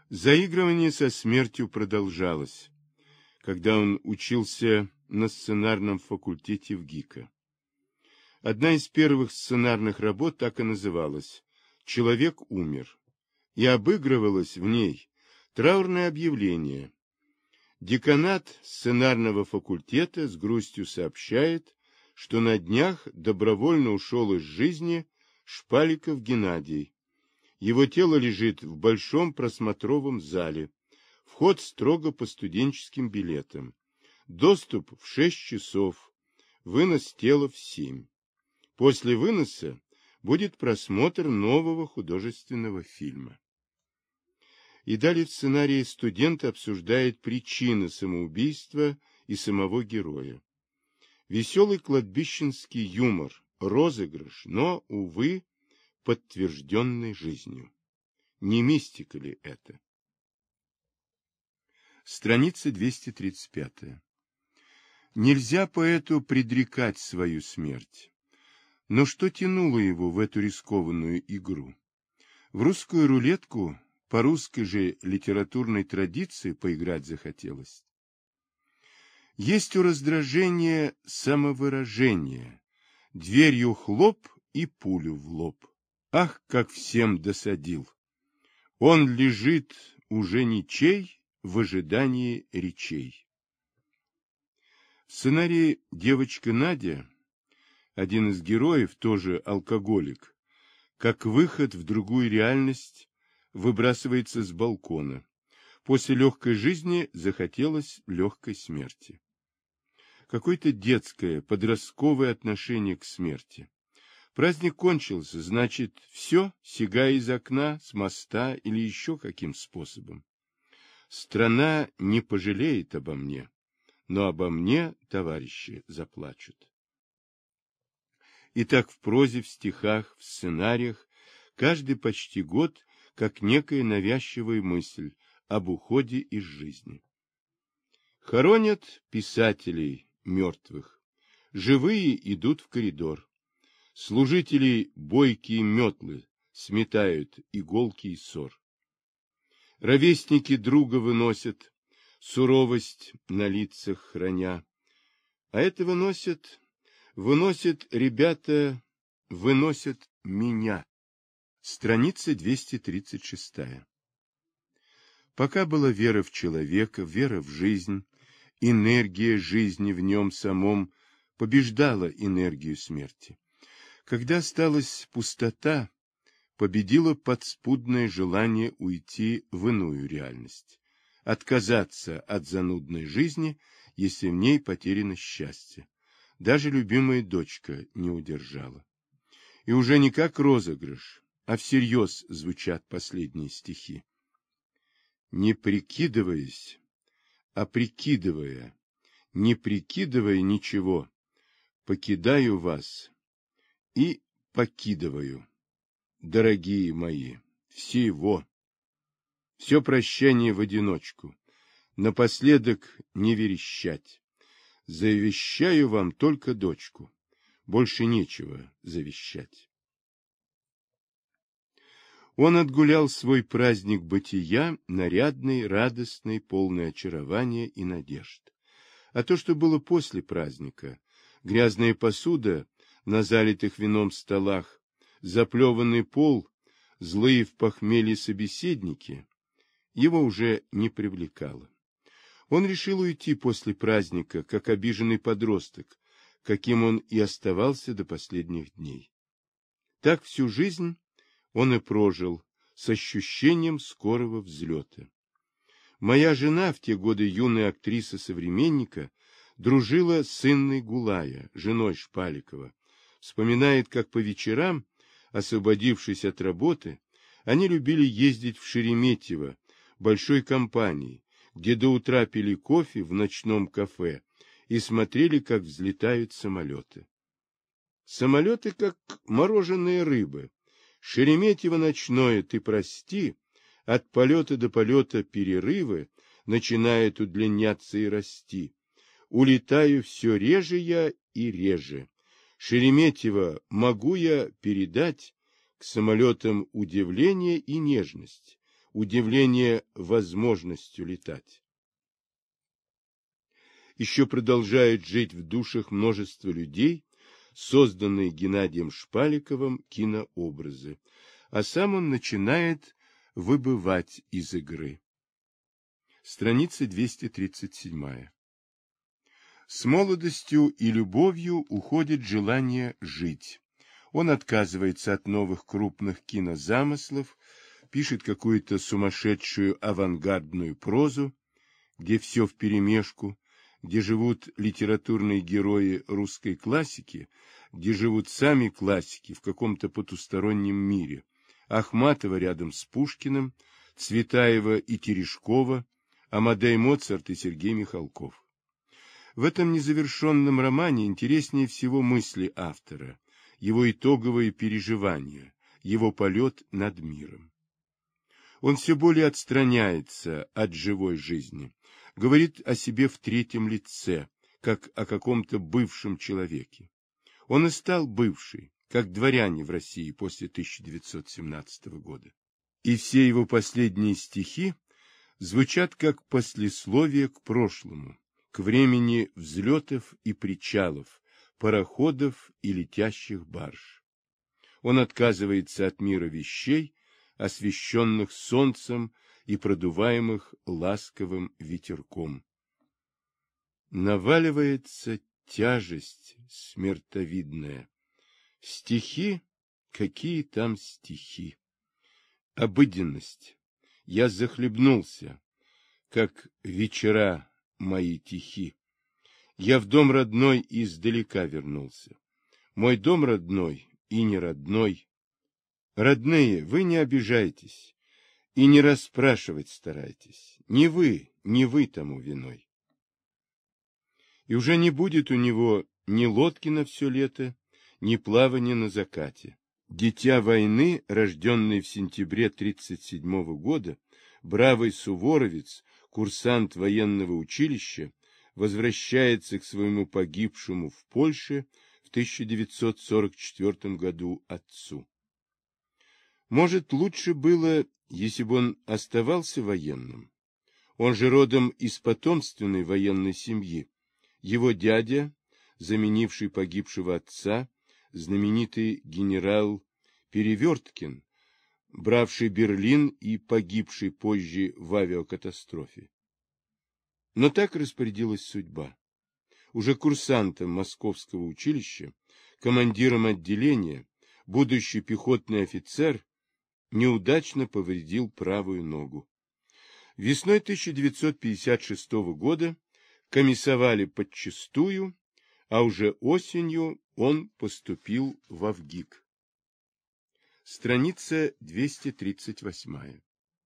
Заигрывание со смертью продолжалось, когда он учился на сценарном факультете в ГИКа. Одна из первых сценарных работ так и называлась «Человек умер», и обыгрывалось в ней траурное объявление. Деканат сценарного факультета с грустью сообщает, что на днях добровольно ушел из жизни Шпаликов Геннадий. Его тело лежит в большом просмотровом зале. Вход строго по студенческим билетам. Доступ в 6 часов. Вынос тела в 7. После выноса будет просмотр нового художественного фильма. И далее в сценарии студент обсуждает причины самоубийства и самого героя. Веселый кладбищенский юмор, розыгрыш, но, увы, подтвержденный жизнью. Не мистика ли это? Страница 235. Нельзя поэту предрекать свою смерть. Но что тянуло его в эту рискованную игру? В русскую рулетку по русской же литературной традиции поиграть захотелось. Есть у раздражения самовыражение. Дверью хлоп и пулю в лоб. Ах, как всем досадил! Он лежит уже ничей в ожидании речей. В сценарии «Девочка Надя» один из героев, тоже алкоголик, как выход в другую реальность, выбрасывается с балкона. После легкой жизни захотелось легкой смерти. Какое-то детское, подростковое отношение к смерти. Праздник кончился, значит, все, сигая из окна, с моста или еще каким способом. Страна не пожалеет обо мне, но обо мне товарищи заплачут. Итак, в прозе, в стихах, в сценариях каждый почти год как некая навязчивая мысль об уходе из жизни. Хоронят писателей мертвых, живые идут в коридор. Служителей бойкие метлы сметают иголки и ссор. Ровесники друга выносят, суровость на лицах храня. А это выносят ребята, выносят меня. Страница 236. Пока была вера в человека, вера в жизнь, энергия жизни в нем самом побеждала энергию смерти. Когда осталась пустота, победило подспудное желание уйти в иную реальность, отказаться от занудной жизни, если в ней потеряно счастье. Даже любимая дочка не удержала. И уже не как розыгрыш, а всерьез звучат последние стихи. Не прикидываясь, а прикидывая, не прикидывая ничего, покидаю вас и покидываю, дорогие мои, всего. Все прощание в одиночку, напоследок не верещать. Завещаю вам только дочку, больше нечего завещать. Он отгулял свой праздник бытия, нарядный, радостный, полный очарования и надежд. А то, что было после праздника, грязная посуда на залитых вином столах, заплеванный пол, злые в похмелье собеседники, его уже не привлекало. Он решил уйти после праздника, как обиженный подросток, каким он и оставался до последних дней. Так всю жизнь он и прожил с ощущением скорого взлета. Моя жена, в те годы юная актриса «Современника», дружила с Инной Гулая, женой Шпаликова. Вспоминает, как по вечерам, освободившись от работы, они любили ездить в Шереметьево большой компанией, где до утра пили кофе в ночном кафе и смотрели, как взлетают самолеты. Самолеты, как мороженые рыбы. Шереметьево ночное, ты прости, от полета до полета перерывы начинают удлиняться и расти. Улетаю все реже я и реже. Шереметьево могу я передать к самолетам удивление и нежность. удивление возможностью летать. Еще продолжают жить в душах множество людей, созданные Геннадием Шпаликовым кинообразы, а сам он начинает выбывать из игры. Страница 237. С молодостью и любовью уходит желание жить. Он отказывается от новых крупных кинозамыслов, пишет какую-то сумасшедшую авангардную прозу, где все вперемешку, где живут литературные герои русской классики, где живут сами классики в каком-то потустороннем мире. Ахматова рядом с Пушкиным, Цветаева и Терешкова, Амадей Моцарт и Сергей Михалков. В этом незавершенном романе интереснее всего мысли автора, его итоговые переживания, его полет над миром. Он все более отстраняется от живой жизни, говорит о себе в третьем лице, как о каком-то бывшем человеке. Он и стал бывший, как дворяне в России после 1917 года. И все его последние стихи звучат как послесловие к прошлому, к времени взлетов и причалов, пароходов и летящих барж. Он отказывается от мира вещей, освещенных солнцем и продуваемых ласковым ветерком. Наваливается тяжесть смертовидная. Стихи? Какие там стихи? Обыденность. Я захлебнулся, как вечера мои тихи. Я в дом родной издалека вернулся. Мой дом родной и не родной. Родные, вы не обижайтесь и не расспрашивать старайтесь. Не вы тому виной. И уже не будет у него ни лодки на все лето, ни плавания на закате. Дитя войны, рожденный в сентябре 1937 года, бравый суворовец, курсант военного училища, возвращается к своему погибшему в Польше в 1944 году отцу. Может, лучше было, если бы он оставался военным. Он же родом из потомственной военной семьи. Его дядя, заменивший погибшего отца, знаменитый генерал Переверткин, бравший Берлин и погибший позже в авиакатастрофе. Но так распорядилась судьба. Уже курсантом Московского училища, командиром отделения, будущий пехотный офицер неудачно повредил правую ногу. Весной 1956 года комиссовали подчистую, а уже осенью он поступил в Авгик. Страница 238.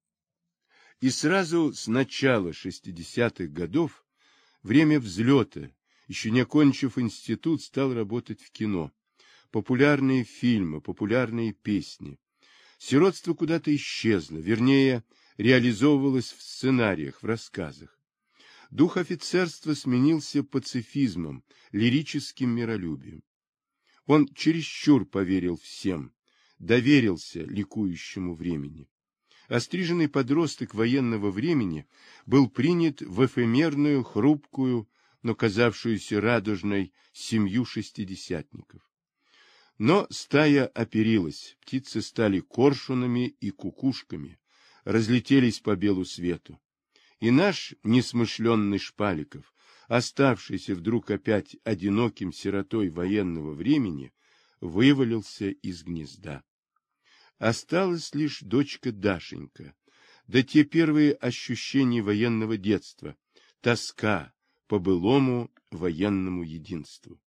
И сразу с начала 60-х годов, время взлета, еще не окончив институт, стал работать в кино. Популярные фильмы, популярные песни. Сиротство куда-то исчезло, вернее, реализовывалось в сценариях, в рассказах. Дух офицерства сменился пацифизмом, лирическим миролюбием. Он чересчур поверил всем, доверился ликующему времени. Остриженный подросток военного времени был принят в эфемерную, хрупкую, но казавшуюся радужной семью шестидесятников. Но стая оперилась, птицы стали коршунами и кукушками, разлетелись по белу свету. И наш несмышленный Шпаликов, оставшийся вдруг опять одиноким сиротой военного времени, вывалился из гнезда. Осталась лишь дочка Дашенька, да те первые ощущения военного детства, тоска по былому военному единству.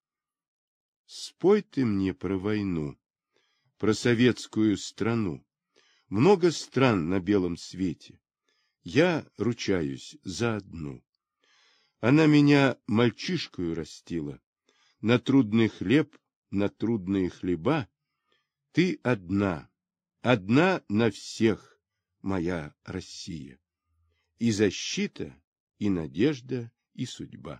Спой ты мне про войну, про советскую страну. Много стран на белом свете. Я ручаюсь за одну. Она меня мальчишкою растила. На трудный хлеб, на трудные хлеба. Ты одна, одна на всех, моя Россия. И защита, и надежда, и судьба.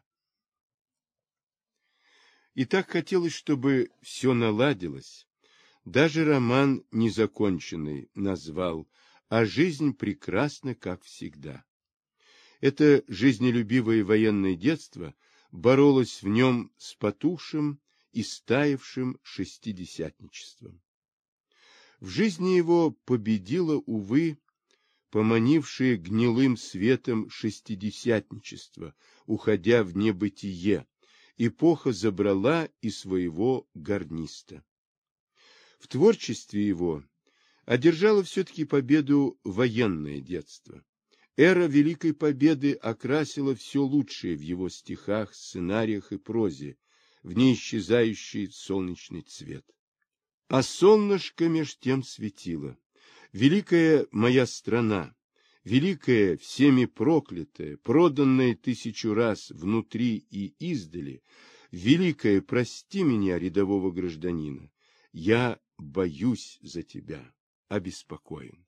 И так хотелось, чтобы все наладилось. Даже роман незаконченный назвал а жизнь прекрасна, как всегда. Это жизнелюбивое военное детство боролось в нем с потухшим и стаившим шестидесятничеством. В жизни его победило, увы, поманившее гнилым светом шестидесятничество, уходя в небытие, эпоха забрала и своего гарниста. В творчестве его одержало все-таки победу военное детство. Эра Великой Победы окрасила все лучшее в его стихах, сценариях и прозе, в неисчезающий солнечный цвет. А солнышко меж тем светило. Великая моя страна, великая, всеми проклятая, проданная 1000 раз внутри и издали, великая, прости меня, рядового гражданина, я боюсь за тебя, обеспокоен.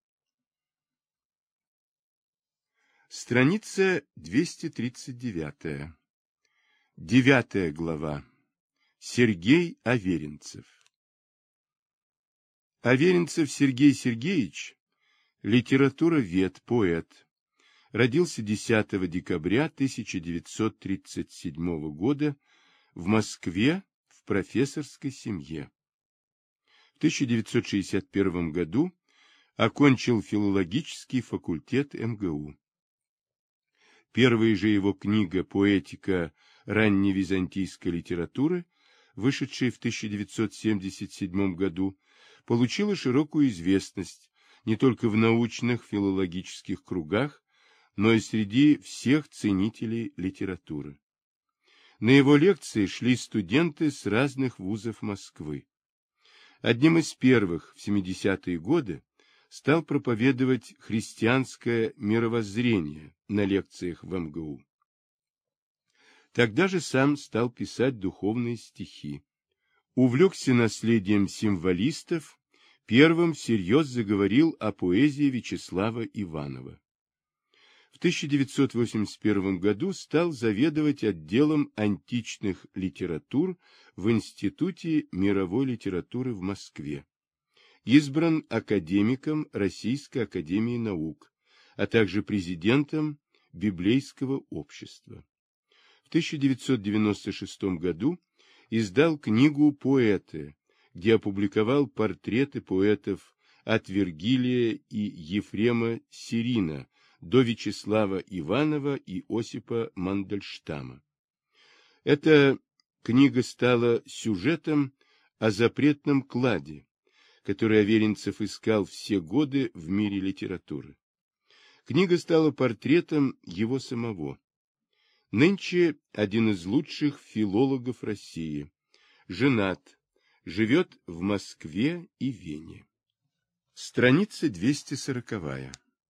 Страница 239. 9 глава. Сергей Аверинцев. Аверинцев Сергей Сергеевич, литературовед, поэт, родился 10 декабря 1937 года в Москве в профессорской семье. В 1961 году окончил филологический факультет МГУ. Первая же его книга «Поэтика ранневизантийской литературы», вышедшая в 1977 году, получила широкую известность не только в научных филологических кругах, но и среди всех ценителей литературы. На его лекции шли студенты с разных вузов Москвы. Одним из первых в 70-е годы стал проповедовать христианское мировоззрение на лекциях в МГУ. Тогда же сам стал писать духовные стихи. Увлекся наследием символистов, первым всерьез заговорил о поэзии Вячеслава Иванова. В 1981 году стал заведовать отделом античных литератур в Институте мировой литературы в Москве. Избран академиком Российской академии наук, а также президентом Библейского общества. В 1996 году издал книгу «Поэты», где опубликовал портреты поэтов от Вергилия и Ефрема Сирина до Вячеслава Иванова и Осипа Мандельштама. Эта книга стала сюжетом о запретном кладе, который Аверинцев искал все годы в мире литературы. Книга стала портретом его самого. Нынче один из лучших филологов России, женат, живет в Москве и Вене. Страница 240.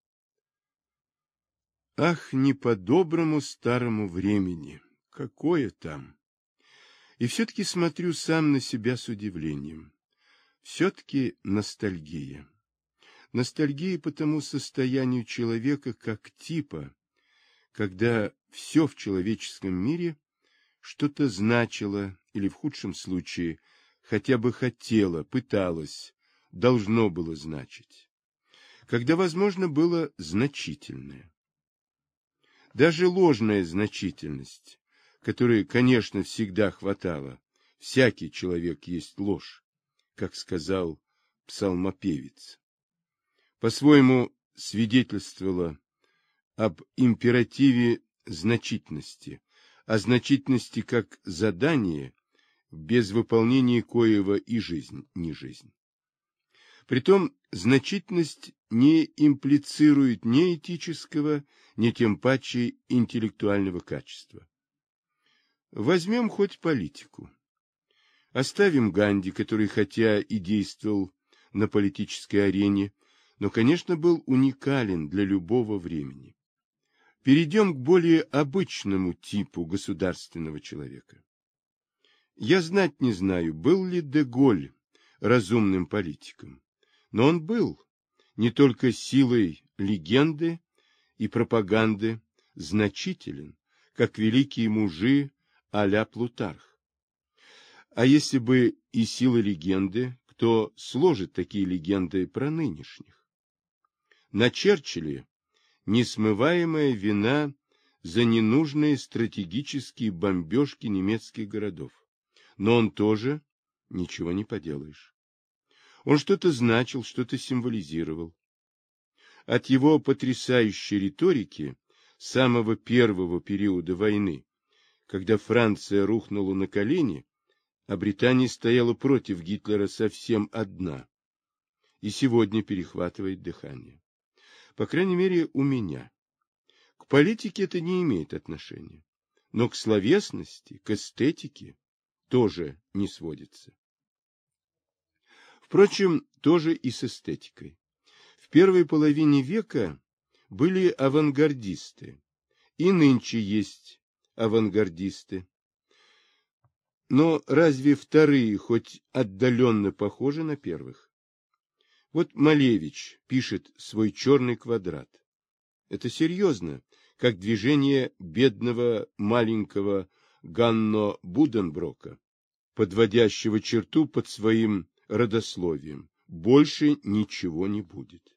Ах, не по доброму старому времени, какое там! И все-таки смотрю сам на себя с удивлением. Все-таки ностальгия. Ностальгия по тому состоянию человека как типа, когда все в человеческом мире что-то значило или, в худшем случае, хотя бы хотело, пыталось, должно было значить. Когда, возможно, было значительное. Даже ложная значительность, которой, конечно, всегда хватало, всякий человек есть ложь, как сказал псалмопевец, по-своему свидетельствовала об императиве значительности, о значительности как задание, без выполнения коего и жизнь не жизнь. Притом значительность не имплицирует ни этического, ни тем паче интеллектуального качества. Возьмем хоть политику. Оставим Ганди, который хотя и действовал на политической арене, но, конечно, был уникален для любого времени. Перейдем к более обычному типу государственного человека. Я знать не знаю, был ли де-Голь разумным политиком, но он был не только силой легенды и пропаганды значителен, как великие мужи а-ля Плутарх. А если бы и сила легенды, кто сложит такие легенды про нынешних? На Черчилле несмываемая вина за ненужные стратегические бомбежки немецких городов. Но он тоже ничего не поделаешь. Он что-то значил, что-то символизировал. От его потрясающей риторики самого первого периода войны, когда Франция рухнула на колени, а Британия стояла против Гитлера совсем одна, и сегодня перехватывает дыхание. По крайней мере, у меня. К политике это не имеет отношения, но к словесности, к эстетике тоже не сводится. Впрочем, тоже и с эстетикой. В первой половине века были авангардисты, и нынче есть авангардисты. Но разве вторые хоть отдаленно похожи на первых? Вот Малевич пишет свой «Черный квадрат». Это серьезно, как движение бедного маленького Ганно Буденброка, подводящего черту под своим родословием. Больше ничего не будет.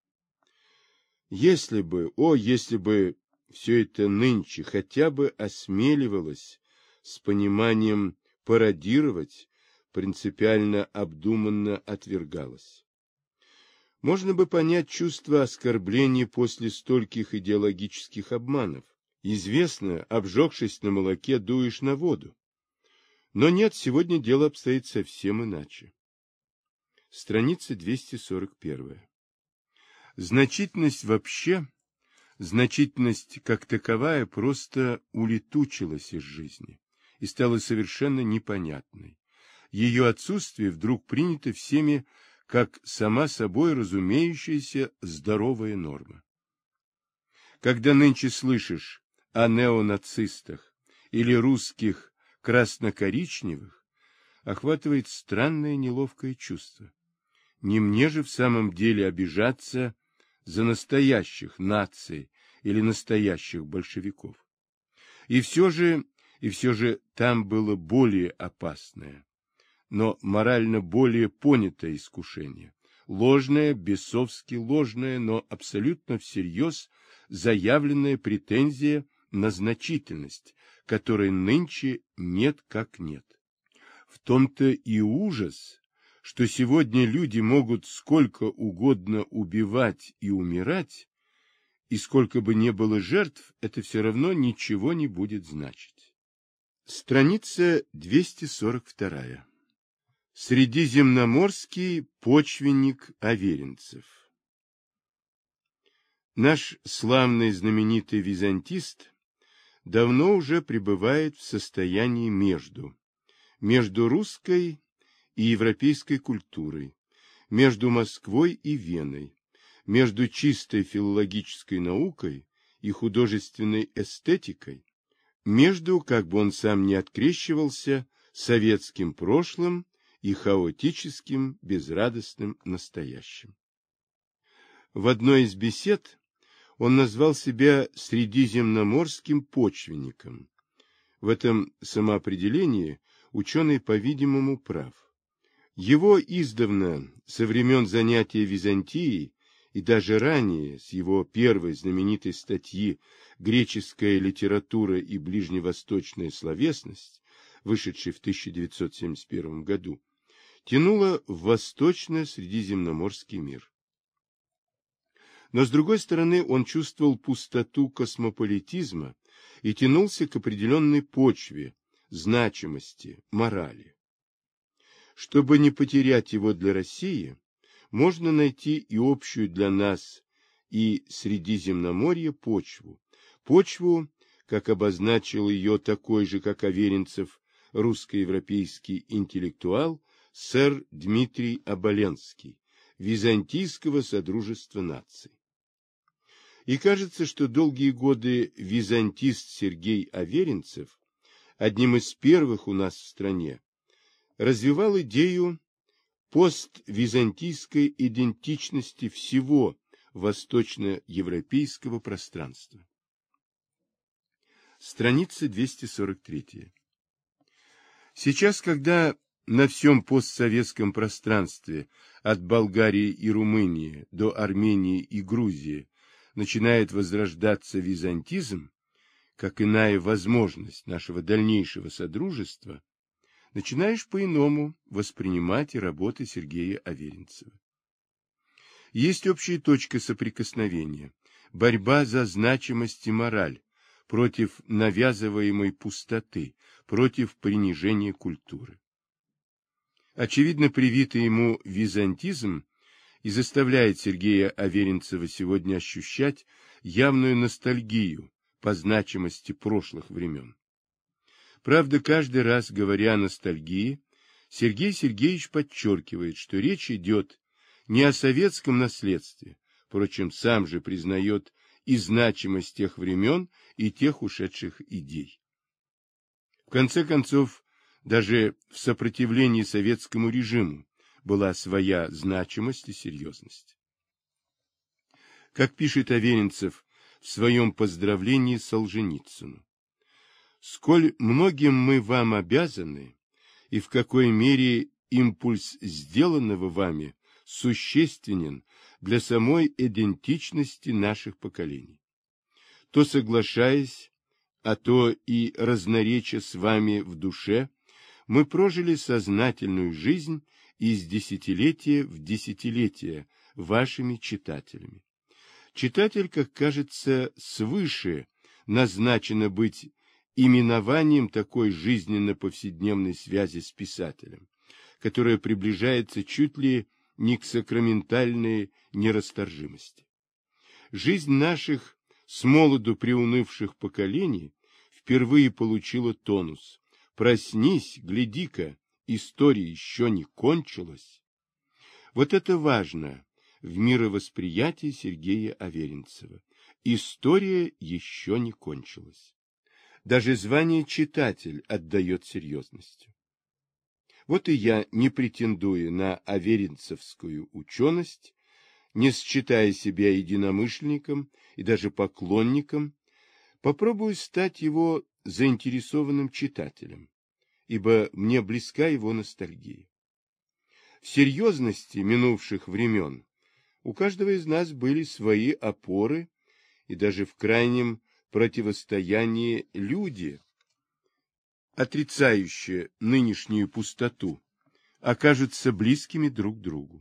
Если бы все это нынче хотя бы осмеливалось с пониманием пародировать, принципиально обдуманно отвергалось. Можно бы понять чувство оскорбления после стольких идеологических обманов. Известно, обжегшись на молоке, дуешь на воду. Но нет, сегодня дело обстоит совсем иначе. Страница 241. Значительность вообще, значительность как таковая просто улетучилась из жизни и стала совершенно непонятной. Ее отсутствие вдруг принято всеми как сама собой разумеющаяся здоровая норма. Когда нынче слышишь о неонацистах или русских красно-коричневых, охватывает странное неловкое чувство. Не мне же в самом деле обижаться за настоящих наций или настоящих большевиков. И все же там было более опасное, но морально более понятое искушение. Ложное, бесовски ложное, но абсолютно всерьез заявленная претензия на значительность, которой нынче нет как нет. В том-то и ужас, что сегодня люди могут сколько угодно убивать и умирать, и сколько бы ни было жертв, это все равно ничего не будет значить. Страница 242. Средиземноморский почвенник аверинцев. Наш славный знаменитый византист давно уже пребывает в состоянии между русской и европейской культурой, между Москвой и Веной, между чистой филологической наукой и художественной эстетикой, между, как бы он сам не открещивался, советским прошлым и хаотическим безрадостным настоящим. В одной из бесед он назвал себя средиземноморским почвенником. В этом самоопределении ученый, по-видимому, прав. Его издавна, со времен занятия Византией, и даже ранее, с его первой знаменитой статьи «Греческая литература и ближневосточная словесность», вышедшей в 1971 году, тянуло в восточно-средиземноморский мир. Но, с другой стороны, он чувствовал пустоту космополитизма и тянулся к определенной почве, значимости, морали. Чтобы не потерять его для России, можно найти и общую для нас, и Средиземноморье почву. Почву, как обозначил ее такой же, как Аверинцев, русско-европейский интеллектуал сэр Дмитрий Оболенский, Византийского содружества наций. И кажется, что долгие годы византист Сергей Аверинцев, одним из первых у нас в стране, развивал идею поствизантийской идентичности всего восточноевропейского пространства. Страница 243. Сейчас, когда на всем постсоветском пространстве, от Болгарии и Румынии до Армении и Грузии, начинает возрождаться византизм, как иная возможность нашего дальнейшего содружества, начинаешь по-иному воспринимать и работы Сергея Аверинцева. Есть общая точка соприкосновения – борьба за значимость и мораль, против навязываемой пустоты, против принижения культуры. Очевидно, привитый ему византизм и заставляет Сергея Аверинцева сегодня ощущать явную ностальгию по значимости прошлых времен. Правда, каждый раз, говоря о ностальгии, Сергей Сергеевич подчеркивает, что речь идет не о советском наследстве, впрочем, сам же признает и значимость тех времен, и тех ушедших идей. В конце концов, даже в сопротивлении советскому режиму была своя значимость и серьезность. Как пишет Аверинцев в своем поздравлении Солженицыну: «Сколь многим мы вам обязаны, и в какой мере импульс сделанного вами существенен для самой идентичности наших поколений. То соглашаясь, а то и разноречия с вами в душе, мы прожили сознательную жизнь из десятилетия в десятилетие вашими читателями. Читатель, как кажется, свыше назначено быть именованием такой жизненно-повседневной связи с писателем, которая приближается чуть ли не к сакраментальной нерасторжимости. Жизнь наших смолоду приунывших поколений впервые получила тонус. Проснись, гляди-ка, история еще не кончилась. Вот это важно в мировосприятии Сергея Аверинцева. История еще не кончилась. Даже звание читатель отдает серьезностью. Вот и я, не претендуя на аверинцевскую ученость, не считая себя единомышленником и даже поклонником, попробую стать его заинтересованным читателем, ибо мне близка его ностальгия. В серьезности минувших времен у каждого из нас были свои опоры, и даже в крайнем противостоянии люди, отрицающие нынешнюю пустоту, окажутся близкими друг другу.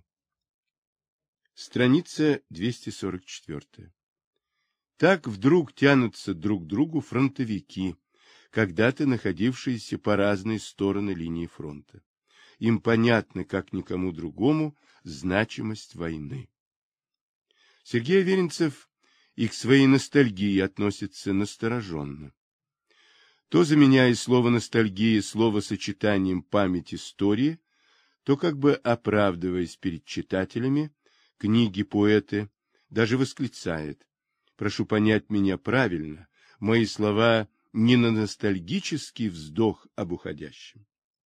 Страница 244. Так вдруг тянутся друг к другу фронтовики, когда-то находившиеся по разные стороны линии фронта. Им понятно, как никому другому, значимость войны. Сергей Аверинцев и к своей ностальгии относится настороженно. То заменяя слово «ностальгия» словосочетанием «память истории», то, как бы оправдываясь перед читателями книги поэты, даже восклицает: «Прошу понять меня правильно, мои слова не на ностальгический вздох об уходящем».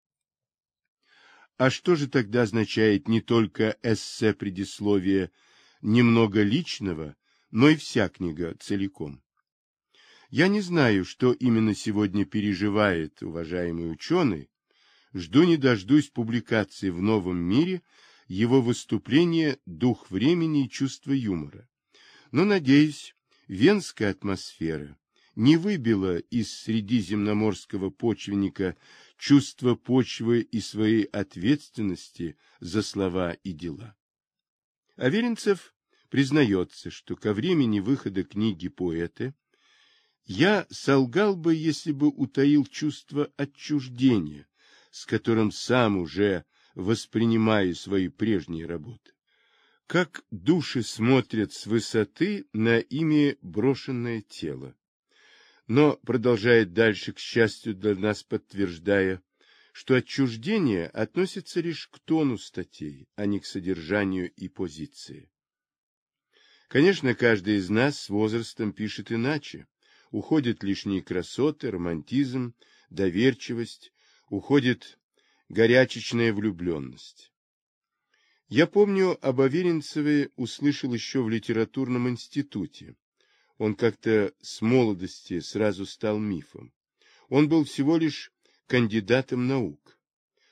А что же тогда означает не только эссе-предисловие немного личного, но и вся книга целиком? Я не знаю, что именно сегодня переживает уважаемый ученый. Жду не дождусь публикации в «Новом мире» его выступления «Дух времени и чувство юмора». Но, надеюсь, венская атмосфера не выбила из средиземноморского почвенника чувство почвы и своей ответственности за слова и дела. Аверинцев признается, что ко времени выхода книги «Поэты» я солгал бы, если бы утаил чувство отчуждения, с которым сам уже воспринимаю свои прежние работы. Как души смотрят с высоты на ими брошенное тело. Но продолжает дальше, к счастью для нас подтверждая, что отчуждение относится лишь к тону статей, а не к содержанию и позиции. Конечно, каждый из нас с возрастом пишет иначе. Уходят лишние красоты, романтизм, доверчивость, уходит горячечная влюбленность. Я помню, об Аверинцеве услышал еще в литературном институте. Он как-то с молодости сразу стал мифом. Он был всего лишь кандидатом наук.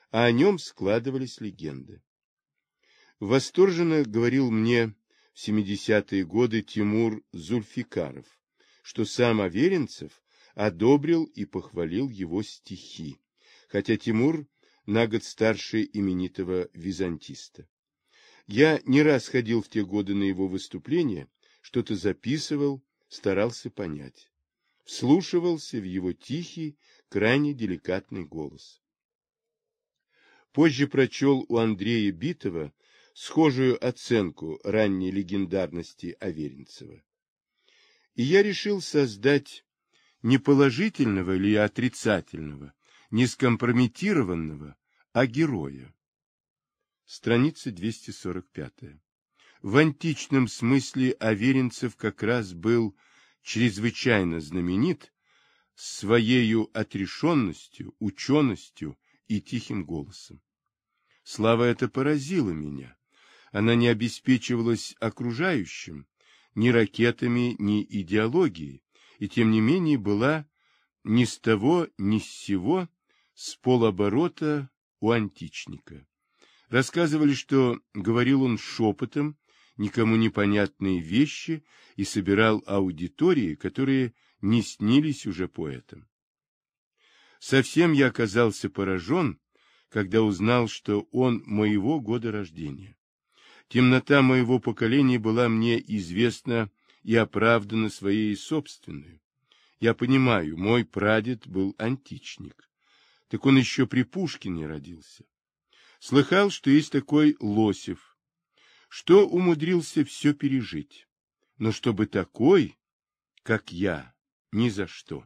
а о нем складывались легенды. Восторженно говорил мне в 70-е годы Тимур Зульфикаров, что сам Аверинцев одобрил и похвалил его стихи, хотя Тимур на год старше именитого византиста. Я не раз ходил в те годы на его выступления, что-то записывал, старался понять. Вслушивался в его тихий, крайне деликатный голос. Позже прочел у Андрея Битова схожую оценку ранней легендарности Аверинцева. И я решил создать не положительного или отрицательного, не скомпрометированного, а героя. Страница 245. В античном смысле Аверинцев как раз был чрезвычайно знаменит своею отрешенностью, ученостью и тихим голосом. Слава эта поразила меня. Она не обеспечивалась окружающим, ни ракетами, ни идеологией, и тем не менее была ни с того, ни с сего, с полоборота у античника. Рассказывали, что говорил он шепотом, никому непонятные вещи и собирал аудитории, которые не снились уже поэтам. Совсем я оказался поражен, когда узнал, что он моего года рождения. Темнота моего поколения была мне известна и оправдана своей собственной. Я понимаю, мой прадед был античник. Так он еще при Пушкине родился. Слыхал, что есть такой Лосев, что умудрился все пережить. Но чтобы такой, как я, ни за что.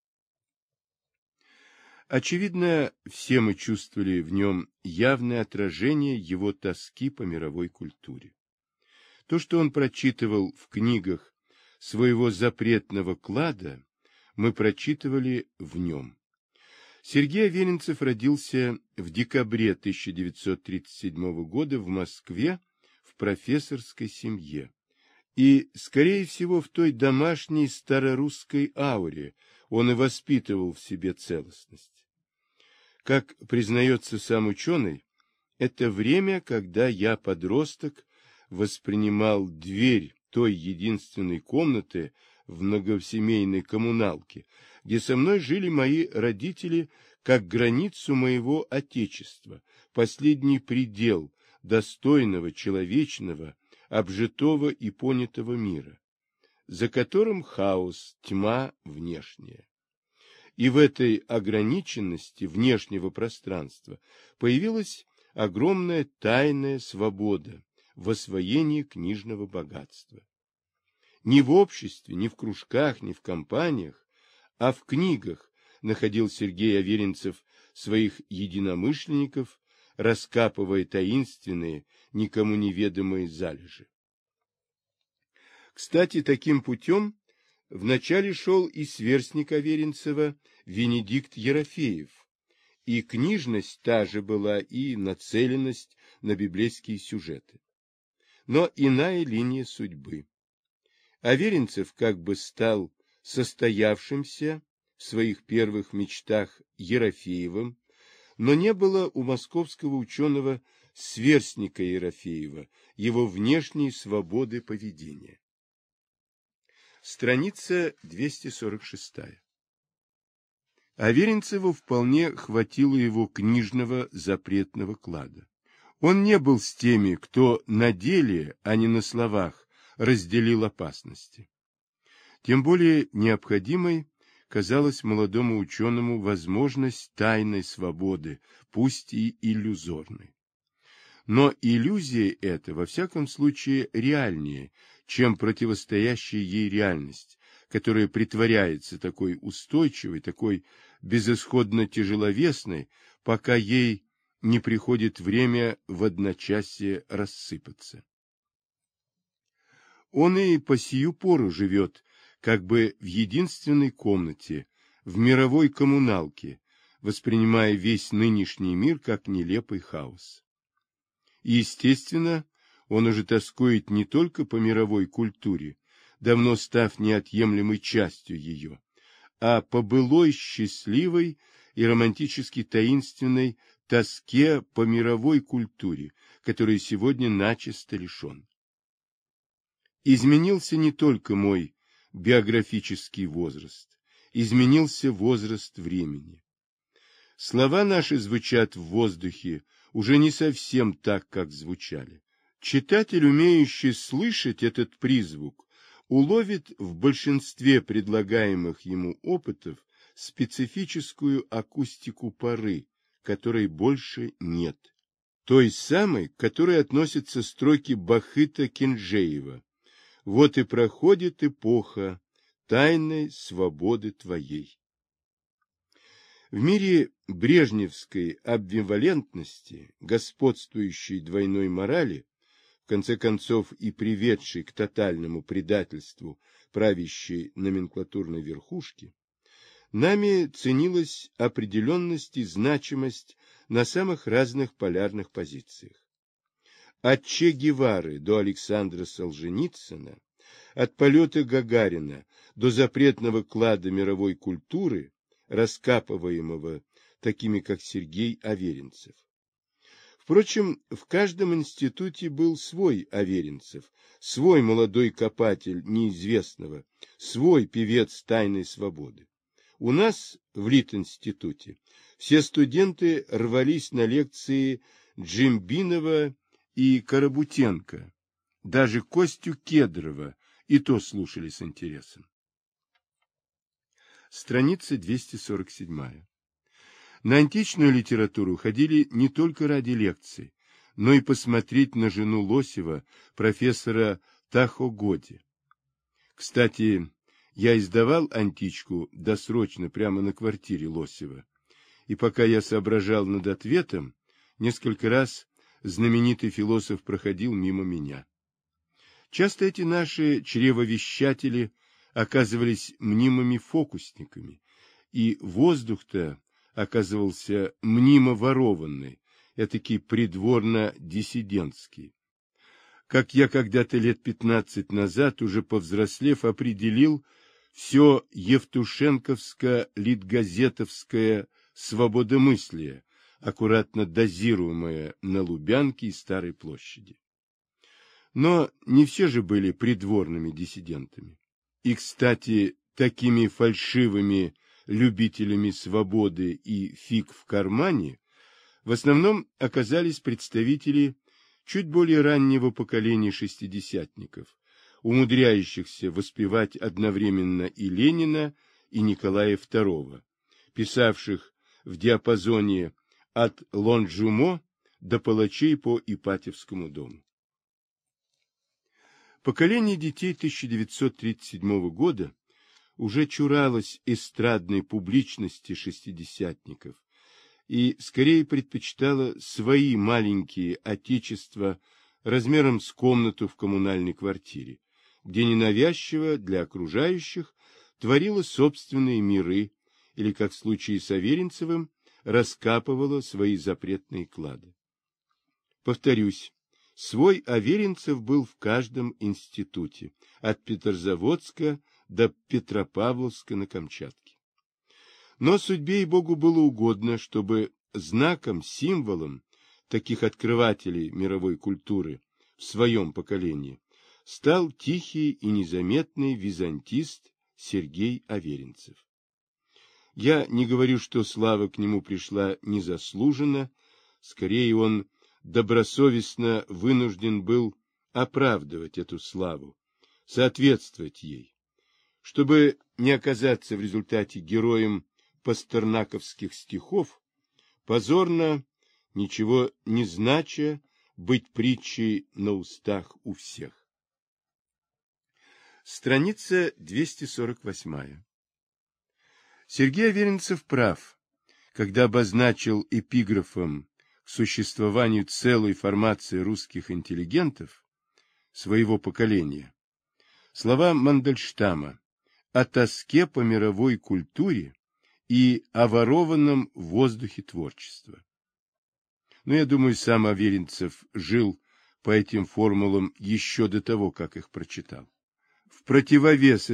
Очевидно, все мы чувствовали в нем явное отражение его тоски по мировой культуре. То, что он прочитывал в книгах своего запретного клада, мы прочитывали в нем. Сергей Аверинцев родился в декабре 1937 года в Москве в профессорской семье. И, скорее всего, в той домашней старорусской ауре он и воспитывал в себе целостность. Как признается сам ученый, это время, когда я, подросток, воспринимал дверь той единственной комнаты в многосемейной коммуналке, где со мной жили мои родители, как границу моего отечества, последний предел достойного, человечного, обжитого и понятого мира, за которым хаос, тьма внешняя. И в этой ограниченности внешнего пространства появилась огромная тайная свобода в освоении книжного богатства. Ни в обществе, ни в кружках, ни в компаниях, а в книгах находил Сергей Аверинцев своих единомышленников, раскапывая таинственные, никому неведомые залежи. Кстати, таким путем вначале шел и сверстник Аверинцева Венедикт Ерофеев, и книжность та же была, и нацеленность на библейские сюжеты. Но иная линия судьбы. Аверинцев как бы стал состоявшимся в своих первых мечтах Ерофеевым, но не было у московского ученого сверстника Ерофеева, его внешней свободы поведения. Страница 246. Аверинцеву вполне хватило его книжного запретного клада. Он не был с теми, кто на деле, а не на словах, разделил опасности. Тем более необходимой казалась молодому ученому возможность тайной свободы, пусть и иллюзорной. Но иллюзия эта, во всяком случае, реальнее, чем противостоящая ей реальность, которая притворяется такой устойчивой, такой безысходно тяжеловесной, пока ей не приходит время в одночасье рассыпаться. Он и по сию пору живет как бы в единственной комнате, в мировой коммуналке, воспринимая весь нынешний мир как нелепый хаос. И, естественно, он уже тоскует не только по мировой культуре, давно став неотъемлемой частью ее, а по былой счастливой и романтически таинственной тоске по мировой культуре, которой сегодня начисто лишен. Изменился не только мой биографический возраст, изменился возраст времени. Слова наши звучат в воздухе уже не совсем так, как звучали. Читатель, умеющий слышать этот призвук, уловит в большинстве предлагаемых ему опытов специфическую акустику поры, которой больше нет. Той самой, к которой относятся строки Бахыта Кенжеева: «Вот и проходит эпоха тайной свободы твоей». В мире брежневской амбивалентности, господствующей двойной морали, в конце концов и приведшей к тотальному предательству правящей номенклатурной верхушки, нами ценилась определенность и значимость на самых разных полярных позициях. От Че Гевары до Александра Солженицына, от полета Гагарина до запретного клада мировой культуры, раскапываемого такими, как Сергей Аверинцев. Впрочем, в каждом институте был свой Аверинцев, свой молодой копатель неизвестного, свой певец тайной свободы. У нас в Литинституте все студенты рвались на лекции Джимбинова и Карабутенко, даже Костю Кедрова и то слушали с интересом. Страница 247. На античную литературу ходили не только ради лекций, но и посмотреть на жену Лосева, профессора Тахо-Годи. Кстати, я издавал античку досрочно прямо на квартире Лосева, и пока я соображал над ответом, несколько раз знаменитый философ проходил мимо меня. Часто эти наши чревовещатели оказывались мнимыми фокусниками, и воздух-то оказывался мнимо ворованный, этакий придворно-диссидентский. Как я когда-то лет 15 назад, уже повзрослев, определил все евтушенковско-литгазетовское свободомыслие, аккуратно дозируемое на Лубянке и Старой площади. Но не все же были придворными диссидентами. И, кстати, такими фальшивыми любителями свободы и фиг в кармане в основном оказались представители чуть более раннего поколения шестидесятников, умудряющихся воспевать одновременно и Ленина, и Николая II, писавших в диапазоне от Лонжумо до палачей по Ипатьевскому дому. Поколение детей 1937 года уже чуралось эстрадной публичности шестидесятников и скорее предпочитало свои маленькие отечества размером с комнату в коммунальной квартире, где ненавязчиво для окружающих творила собственные миры или, как в случае с Аверинцевым, раскапывала свои запретные клады. Повторюсь, свой Аверинцев был в каждом институте, от Петрозаводска до Петропавловска на Камчатке. Но судьбе и Богу было угодно, чтобы знаком, символом таких открывателей мировой культуры в своем поколении стал тихий и незаметный византист Сергей Аверинцев. Я не говорю, что слава к нему пришла незаслуженно, скорее он добросовестно вынужден был оправдывать эту славу, соответствовать ей. Чтобы не оказаться в результате героем пастернаковских стихов, позорно, ничего не знача, быть притчей на устах у всех. Страница 248. Сергей Аверинцев прав, когда обозначил эпиграфом к существованию целой формации русских интеллигентов своего поколения слова Мандельштама о тоске по мировой культуре и о ворованном воздухе творчества. Но я думаю, сам Аверинцев жил по этим формулам еще до того, как их прочитал. В противовес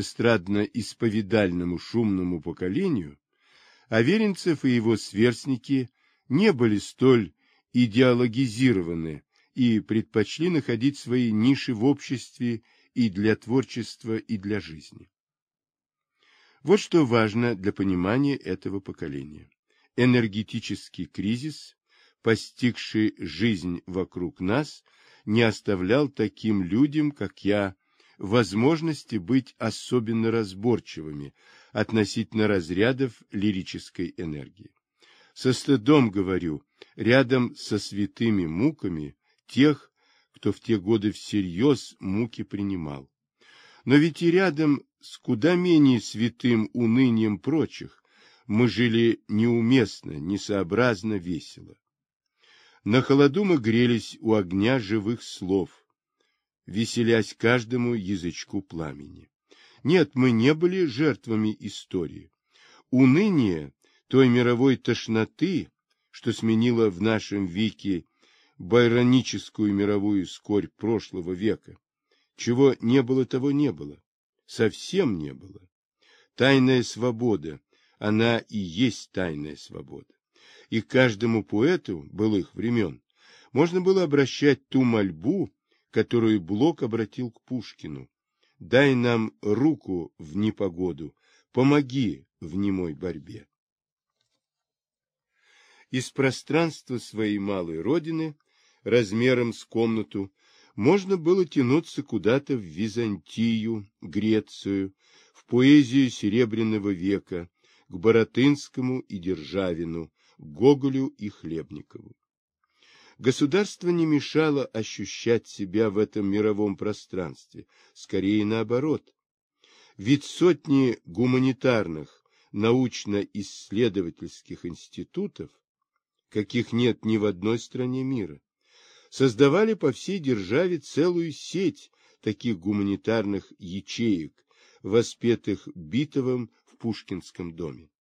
эстрадно-исповедальному шумному поколению Аверинцев и его сверстники не были столь идеологизированы и предпочли находить свои ниши в обществе и для творчества, и для жизни. Вот что важно для понимания этого поколения. Энергетический кризис, постигший жизнь вокруг нас, не оставлял таким людям, как я, возможности быть особенно разборчивыми относительно разрядов лирической энергии. Со стыдом говорю, рядом со святыми муками тех, кто в те годы всерьез муки принимал. Но ведь и рядом с куда менее святым унынием прочих мы жили неуместно, несообразно, весело. На холоду мы грелись у огня живых слов, веселясь каждому язычку пламени. Нет, мы не были жертвами истории. Уныние той мировой тошноты, что сменило в нашем веке байроническую мировую скорбь прошлого века, чего не было, того не было. Совсем не было. Тайная свобода, она и есть тайная свобода. И каждому поэту былых времен можно было обращать ту мольбу, которую Блок обратил к Пушкину. «Дай нам руку в непогоду, помоги в немой борьбе». Из пространства своей малой родины, размером с комнату, можно было тянуться куда-то в Византию, Грецию, в поэзию Серебряного века, к Баратынскому и Державину, к Гоголю и Хлебникову. Государство не мешало ощущать себя в этом мировом пространстве, скорее наоборот. Ведь сотни гуманитарных, научно-исследовательских институтов, каких нет ни в одной стране мира, создавали по всей державе целую сеть таких гуманитарных ячеек, воспетых Битовым в Пушкинском доме.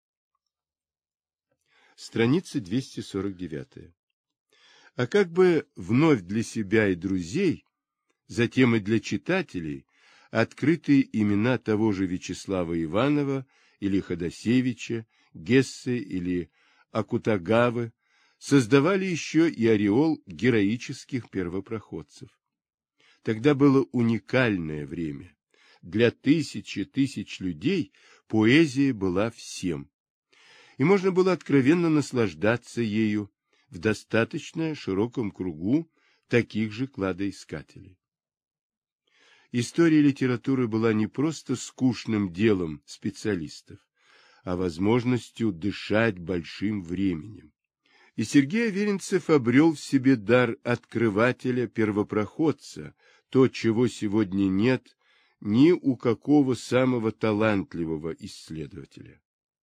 Страница 249. А как бы вновь для себя и друзей, затем и для читателей, открыты имена того же Вячеслава Иванова или Ходосевича, Гессе или Акутагавы, создавали еще и ореол героических первопроходцев. Тогда было уникальное время. Для тысяч людей поэзия была всем. И можно было откровенно наслаждаться ею в достаточно широком кругу таких же кладоискателей. История литературы была не просто скучным делом специалистов, а возможностью дышать большим временем. И Сергей Аверинцев обрел в себе дар открывателя, первопроходца, то, чего сегодня нет ни у какого самого талантливого исследователя.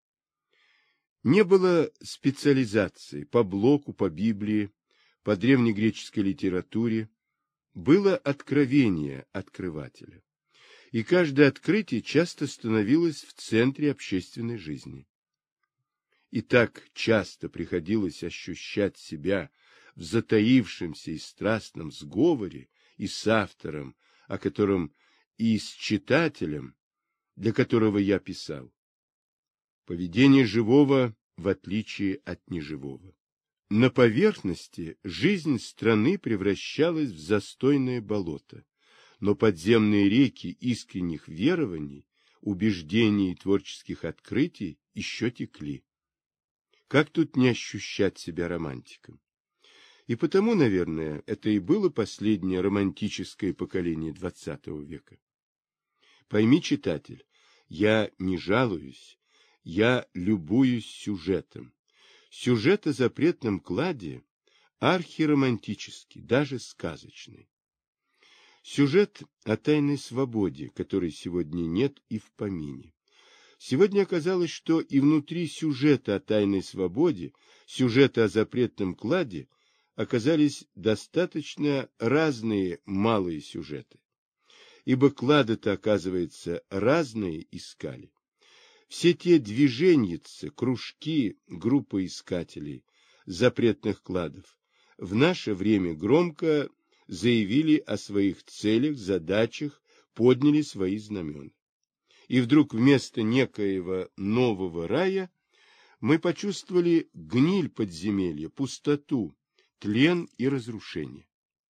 Не было специализации по Блоку, по Библии, по древнегреческой литературе. Было откровение открывателя. И каждое открытие часто становилось в центре общественной жизни. И так часто приходилось ощущать себя в затаившемся и страстном сговоре и с автором, о котором и с читателем, для которого я писал. Поведение живого в отличие от неживого. На поверхности жизнь страны превращалась в застойное болото, но подземные реки искренних верований, убеждений и творческих открытий еще текли. Как тут не ощущать себя романтиком? И потому, наверное, это и было последнее романтическое поколение XX века. Пойми, читатель, я не жалуюсь, я любуюсь сюжетом. Сюжет о запретном кладе архиромантический, даже сказочный. Сюжет о тайной свободе, которой сегодня нет и в помине. Сегодня оказалось, что и внутри сюжета о тайной свободе, сюжета о запретном кладе, оказались достаточно разные малые сюжеты. Ибо клады-то, оказывается, разные искали. Все те движеньицы, кружки, группы искателей запретных кладов в наше время громко заявили о своих целях, задачах, подняли свои знамена. И вдруг вместо некоего нового рая мы почувствовали гниль подземелья, пустоту, тлен и разрушение.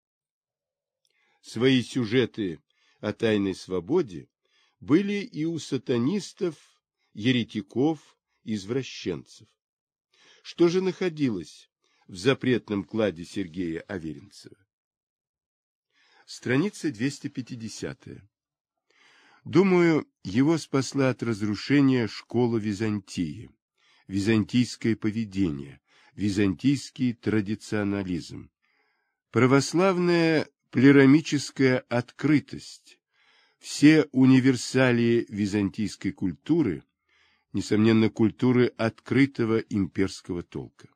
Свои сюжеты о тайной свободе были и у сатанистов, еретиков, извращенцев. Что же находилось в запретном кладе Сергея Аверинцева? Страница 250. Думаю, его спасла от разрушения школа Византии, византийское поведение, византийский традиционализм, православная плеромическая открытость, все универсалии византийской культуры, несомненно, культуры открытого имперского толка.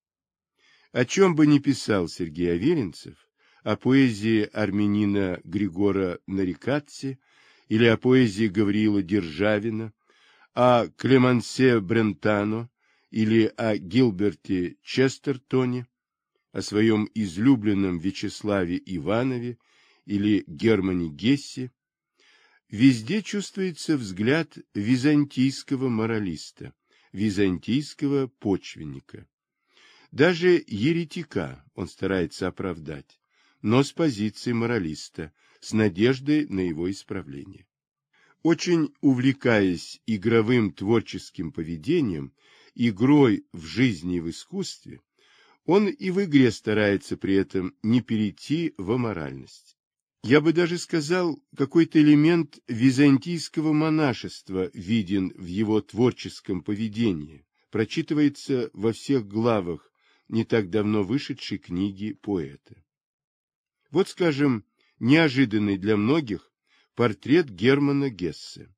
О чем бы ни писал Сергей Аверинцев, о поэзии армянина Григора Нарикатси или о поэзии Гавриила Державина, о Клемансе Брентано или о Гилберте Честертоне, о своем излюбленном Вячеславе Иванове или Германе Гессе, везде чувствуется взгляд византийского моралиста, византийского почвенника. Даже еретика он старается оправдать, но с позиции моралиста, с надеждой на его исправление. Очень увлекаясь игровым творческим поведением, игрой в жизни и в искусстве, он и в игре старается при этом не перейти в аморальность. Я бы даже сказал, какой-то элемент византийского монашества виден в его творческом поведении, прочитывается во всех главах не так давно вышедшей книги поэта. Вот, скажем, неожиданный для многих портрет Германа Гессе.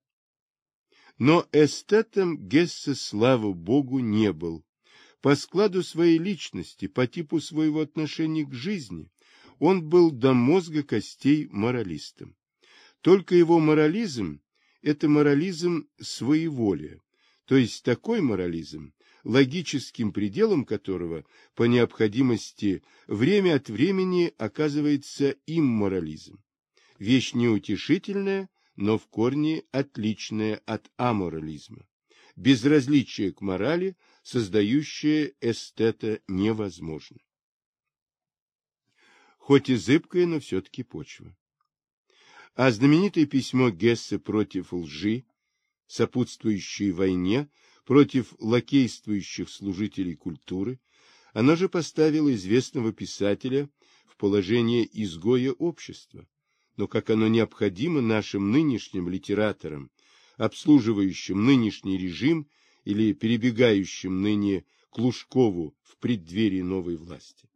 Но эстетом Гессе, слава Богу, не был. По складу своей личности, по типу своего отношения к жизни, он был до мозга костей моралистом. Только его морализм – это морализм своеволия, то есть такой морализм, логическим пределом которого по необходимости время от времени оказывается имморализм. Вещь неутешительная, но в корне отличная от аморализма. Безразличие к морали, создающее эстета, невозможно. Хоть и зыбкая, но все-таки почва. А знаменитое письмо Гессе против лжи, сопутствующей войне, против лакействующих служителей культуры, оно же поставило известного писателя в положение изгоя общества. Но как оно необходимо нашим нынешним литераторам, обслуживающим нынешний режим или перебегающим ныне к Лужкову в преддверии новой власти.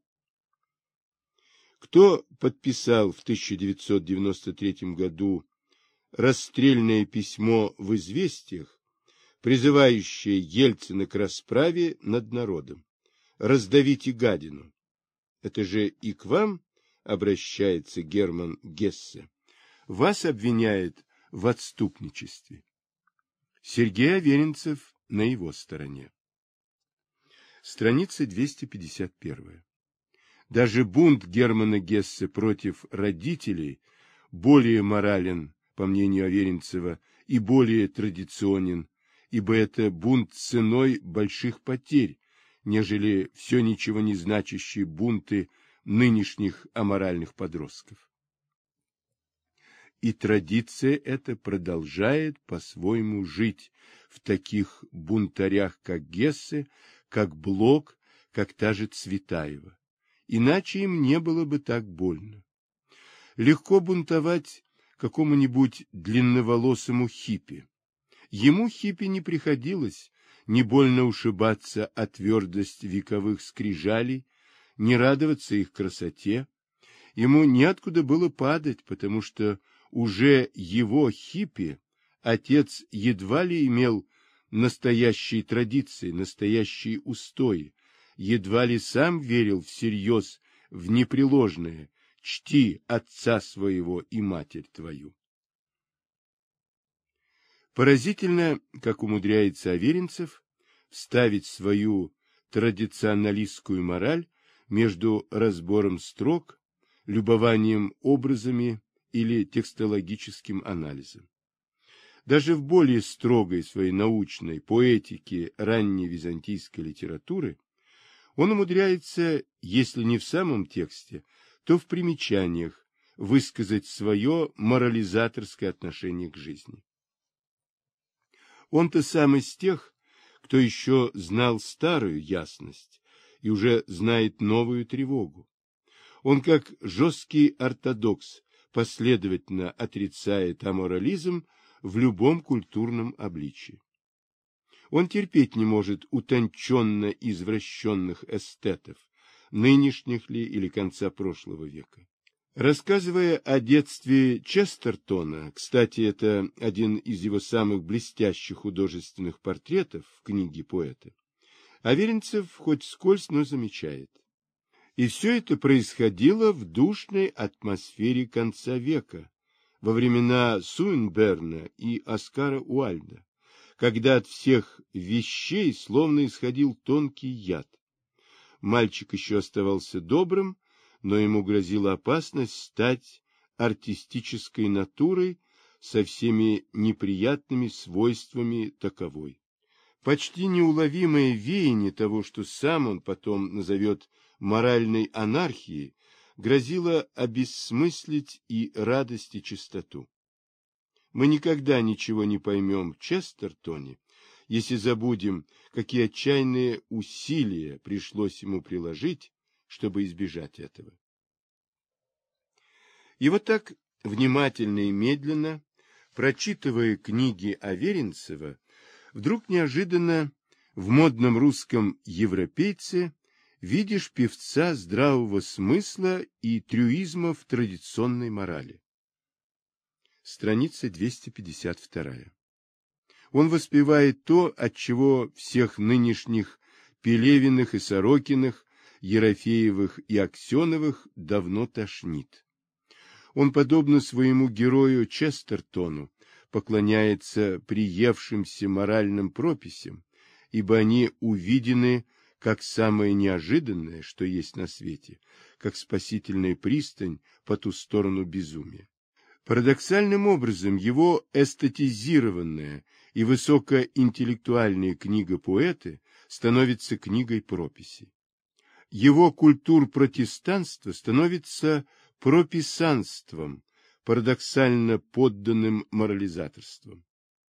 Кто подписал в 1993 году расстрельное письмо в «Известиях», призывающее Ельцина к расправе над народом? Раздавите гадину. Это же и к вам обращается Герман Гессе. Вас обвиняет в отступничестве. Сергей Аверинцев на его стороне. Страница 251. Даже бунт Германа Гессе против родителей более морален, по мнению Аверинцева, и более традиционен, ибо это бунт ценой больших потерь, нежели все ничего не значащие бунты нынешних аморальных подростков. И традиция эта продолжает по-своему жить в таких бунтарях, как Гессе, как Блок, как та же Цветаева. Иначе им не было бы так больно. Легко бунтовать какому-нибудь длинноволосому хиппи. Ему, хиппи, не приходилось не больно ушибаться о твердость вековых скрижалей, не радоваться их красоте. Ему неоткуда было падать, потому что уже его хиппи отец едва ли имел настоящие традиции, настоящие устои, едва ли сам верил всерьез в непреложное «чти отца своего и матерь твою». Поразительно, как умудряется Аверинцев вставить свою традиционалистскую мораль между разбором строк, любованием образами или текстологическим анализом. Даже в более строгой своей научной поэтике ранней византийской литературы он умудряется, если не в самом тексте, то в примечаниях, высказать свое морализаторское отношение к жизни. Он-то сам из тех, кто еще знал старую ясность и уже знает новую тревогу. Он, как жесткий ортодокс, последовательно отрицает аморализм в любом культурном обличии. Он терпеть не может утонченно извращенных эстетов, нынешних ли или конца прошлого века. Рассказывая о детстве Честертона, кстати, это один из его самых блестящих художественных портретов в книге поэта, Аверинцев хоть вскользь, но замечает. И все это происходило в душной атмосфере конца века, во времена Суинберна и Оскара Уальда, когда от всех вещей словно исходил тонкий яд. Мальчик еще оставался добрым, но ему грозила опасность стать артистической натурой со всеми неприятными свойствами таковой. Почти неуловимое веяние того, что сам он потом назовет моральной анархией, грозило обессмыслить и радость, и чистоту. Мы никогда ничего не поймем в Честертоне, если забудем, какие отчаянные усилия пришлось ему приложить, чтобы избежать этого. И вот так, внимательно и медленно, прочитывая книги Аверинцева, вдруг неожиданно в модном русском европейце видишь певца здравого смысла и трюизма в традиционной морали. Страница 252. Он воспевает то, от чего всех нынешних Пелевиных и Сорокиных, Ерофеевых и Аксеновых давно тошнит. Он, подобно своему герою Честертону, поклоняется приевшимся моральным прописям, ибо они увидены как самое неожиданное, что есть на свете, как спасительная пристань по ту сторону безумия. Парадоксальным образом его эстетизированная и высокоинтеллектуальная книга поэты становится книгой прописей. Его культур-протестанство становится прописанством, парадоксально подданным морализаторством.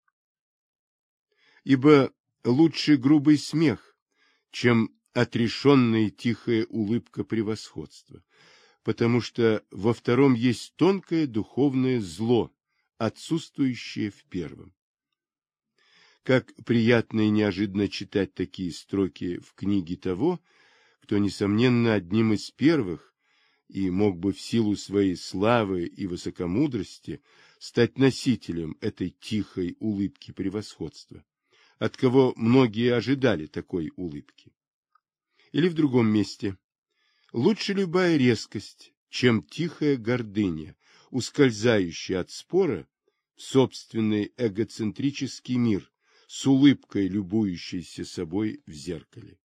Ибо лучше грубый смех, чем отрешенная тихая улыбка превосходства, потому что во втором есть тонкое духовное зло, отсутствующее в первом. Как приятно и неожиданно читать такие строки в книге того, кто, несомненно, одним из первых и мог бы в силу своей славы и высокомудрости стать носителем этой тихой улыбки превосходства, от кого многие ожидали такой улыбки. Или в другом месте. Лучше любая резкость, чем тихая гордыня, ускользающая от спора в собственный эгоцентрический мир, с улыбкой любующейся собой в зеркале.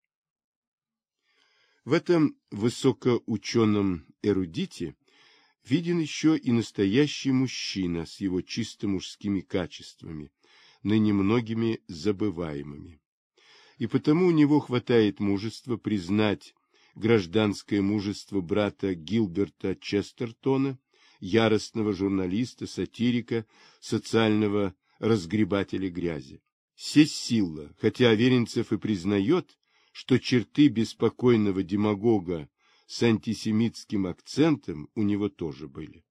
В этом высокоученом эрудите виден еще и настоящий мужчина с его чисто мужскими качествами, ныне многими забываемыми. И потому у него хватает мужества признать гражданское мужество брата Гилберта Честертона, яростного журналиста, сатирика, социального разгребателя грязи. Сесть сила, хотя Аверинцев и признает, что черты беспокойного демагога с антисемитским акцентом у него тоже были.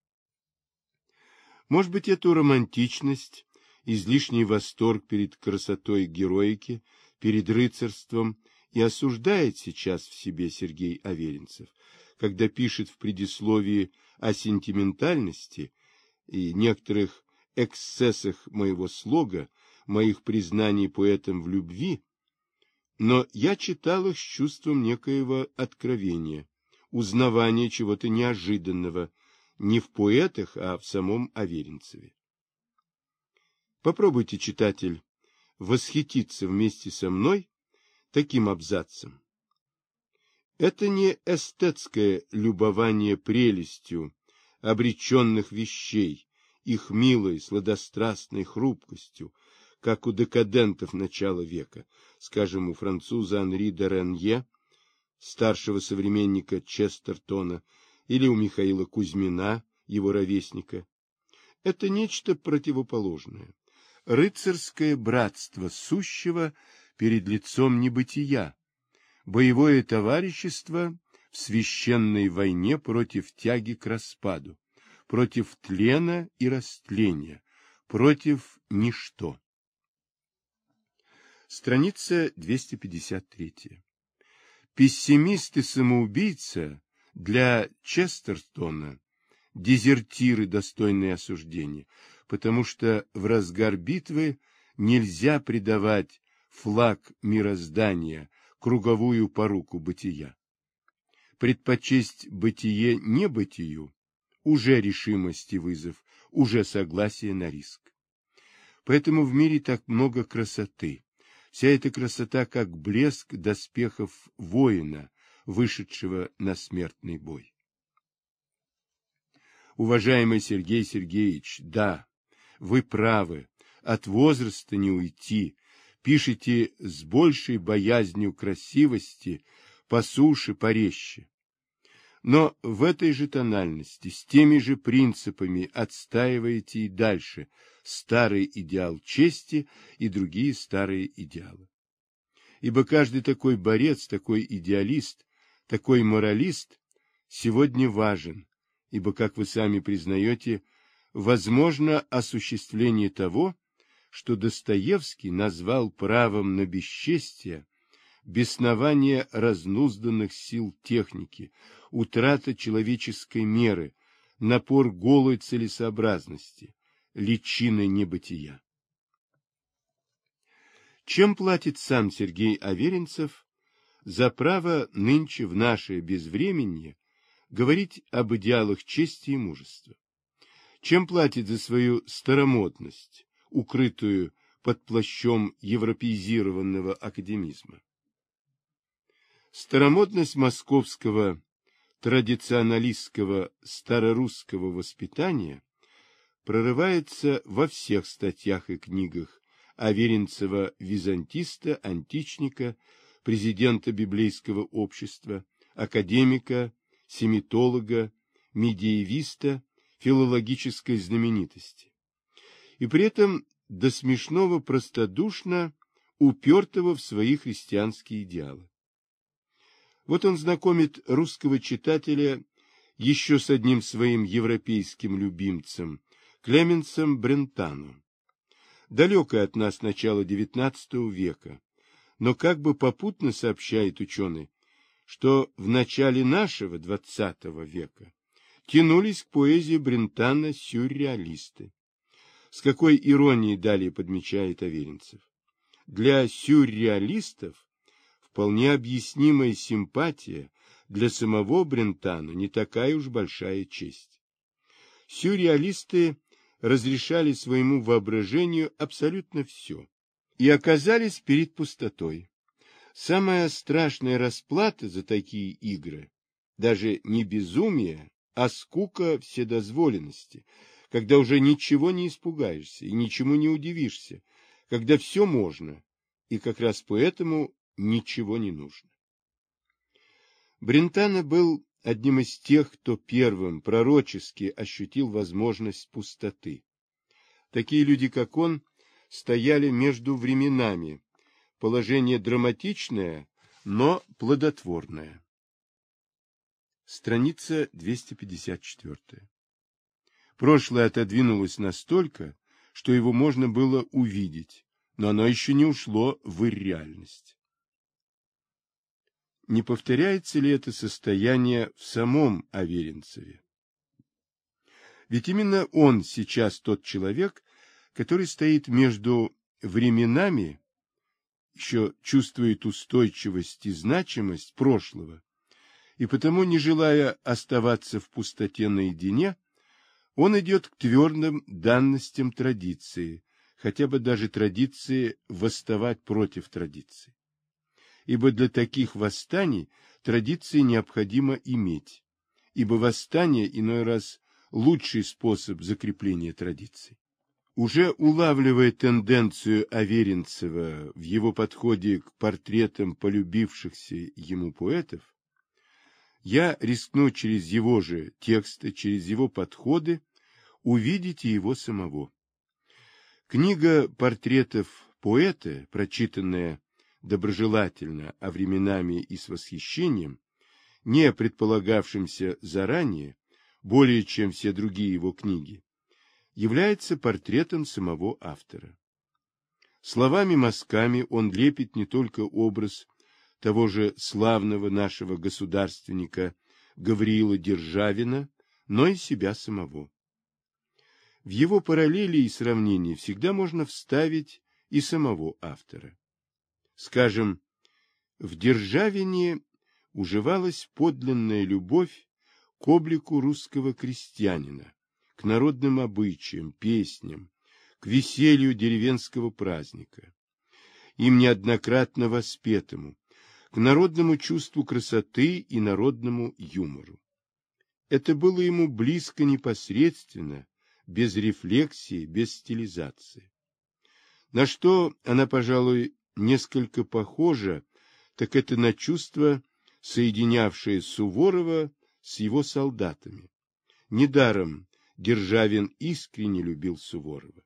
Может быть, эту романтичность, излишний восторг перед красотой героики, перед рыцарством и осуждает сейчас в себе Сергей Аверинцев, когда пишет в предисловии о сентиментальности и некоторых эксцессах моего слога, моих признаний поэтам в любви, но я читал их с чувством некоего откровения, узнавания чего-то неожиданного, не в поэтах, а в самом Аверинцеве. Попробуйте, читатель, восхититься вместе со мной таким абзацем. Это не эстетское любование прелестью обреченных вещей их милой, сладострастной хрупкостью, как у декадентов начала века, скажем, у француза Анри де Ренье, старшего современника Честертона, или у Михаила Кузьмина, его ровесника. Это нечто противоположное. Рыцарское братство сущего перед лицом небытия, боевое товарищество в священной войне против тяги к распаду, против тлена и растления, против ничто. Страница 253. Пессимист и самоубийца для Честертона дезертиры, достойные осуждения, потому что в разгар битвы нельзя предавать флаг мироздания, круговую поруку бытия. Предпочесть бытие небытию уже решимость и вызов, уже согласие на риск. Поэтому в мире так много красоты. Вся эта красота как блеск доспехов воина, вышедшего на смертный бой. Уважаемый Сергей Сергеевич, да, вы правы, от возраста не уйти, пишите с большей боязнью красивости, по суше, порезче. Но в этой же тональности, с теми же принципами отстаиваете и дальше старый идеал чести и другие старые идеалы. Ибо каждый такой борец, такой идеалист, такой моралист сегодня важен, ибо, как вы сами признаете, возможно осуществление того, что Достоевский назвал правом на бесчестие, беснование разнузданных сил техники, утрата человеческой меры, напор голой целесообразности, личины небытия. Чем платит сам Сергей Аверинцев за право нынче в наше безвременье говорить об идеалах чести и мужества? Чем платит за свою старомодность, укрытую под плащом европеизированного академизма? Старомодность московского традиционалистского старорусского воспитания прорывается во всех статьях и книгах Аверинцева-византиста, античника, президента библейского общества, академика, семитолога, медиевиста, филологической знаменитости. И при этом до смешного простодушно упертого в свои христианские идеалы. Вот он знакомит русского читателя еще с одним своим европейским любимцем, Клеменсом Брентано. Далекое от нас начало XIX века, но как бы попутно сообщает ученый, что в начале нашего XX века тянулись к поэзии Брентано сюрреалисты. С какой иронией далее подмечает Аверинцев. Для сюрреалистов вполне объяснимая симпатия для самого Брентано не такая уж большая честь. Сюрреалисты разрешали своему воображению абсолютно все и оказались перед пустотой. Самая страшная расплата за такие игры даже не безумие, а скука вседозволенности, когда уже ничего не испугаешься и ничему не удивишься, когда все можно, и как раз поэтому ничего не нужно. Брентано был одним из тех, кто первым пророчески ощутил возможность пустоты. Такие люди, как он, стояли между временами, положение драматичное, но плодотворное. Страница 254. Прошлое отодвинулось настолько, что его можно было увидеть, но оно еще не ушло в ирреальность. Не повторяется ли это состояние в самом Аверинцеве? Ведь именно он сейчас тот человек, который стоит между временами, еще чувствует устойчивость и значимость прошлого, и потому, не желая оставаться в пустоте наедине, он идет к твердым данностям традиции, хотя бы даже традиции восставать против традиции. Ибо для таких восстаний традиции необходимо иметь, ибо восстание иной раз лучший способ закрепления традиций. Уже улавливая тенденцию Аверинцева в его подходе к портретам полюбившихся ему поэтов, я рискну через его же тексты, через его подходы увидеть и его самого. Книга портретов поэта, прочитанная доброжелательно, а временами и с восхищением, не предполагавшимся заранее, более чем все другие его книги, является портретом самого автора. Словами-мазками он лепит не только образ того же славного нашего государственника Гавриила Державина, но и себя самого. В его параллели и сравнении всегда можно вставить и самого автора. Скажем, в Державине уживалась подлинная любовь к облику русского крестьянина, к народным обычаям, песням, к веселью деревенского праздника, им неоднократно воспетому, к народному чувству красоты и народному юмору. Это было ему близко непосредственно, без рефлексии, без стилизации. На что она, пожалуй, несколько похожа, так это на чувство, соединявшее Суворова с его солдатами. Недаром Державин искренне любил Суворова.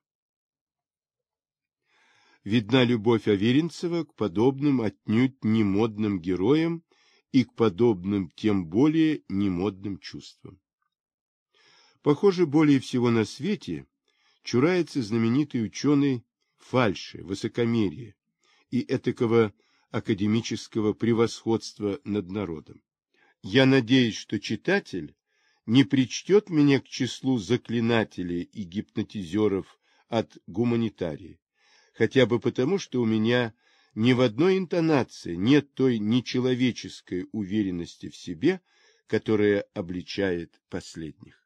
Видна любовь Аверинцева к подобным отнюдь не модным героям и к подобным тем более немодным чувствам. Похоже, более всего на свете чурается знаменитый ученый фальши, высокомерия и этакого академического превосходства над народом. Я надеюсь, что читатель не причтет меня к числу заклинателей и гипнотизеров от гуманитарии, хотя бы потому, что у меня ни в одной интонации нет той нечеловеческой уверенности в себе, которая обличает последних.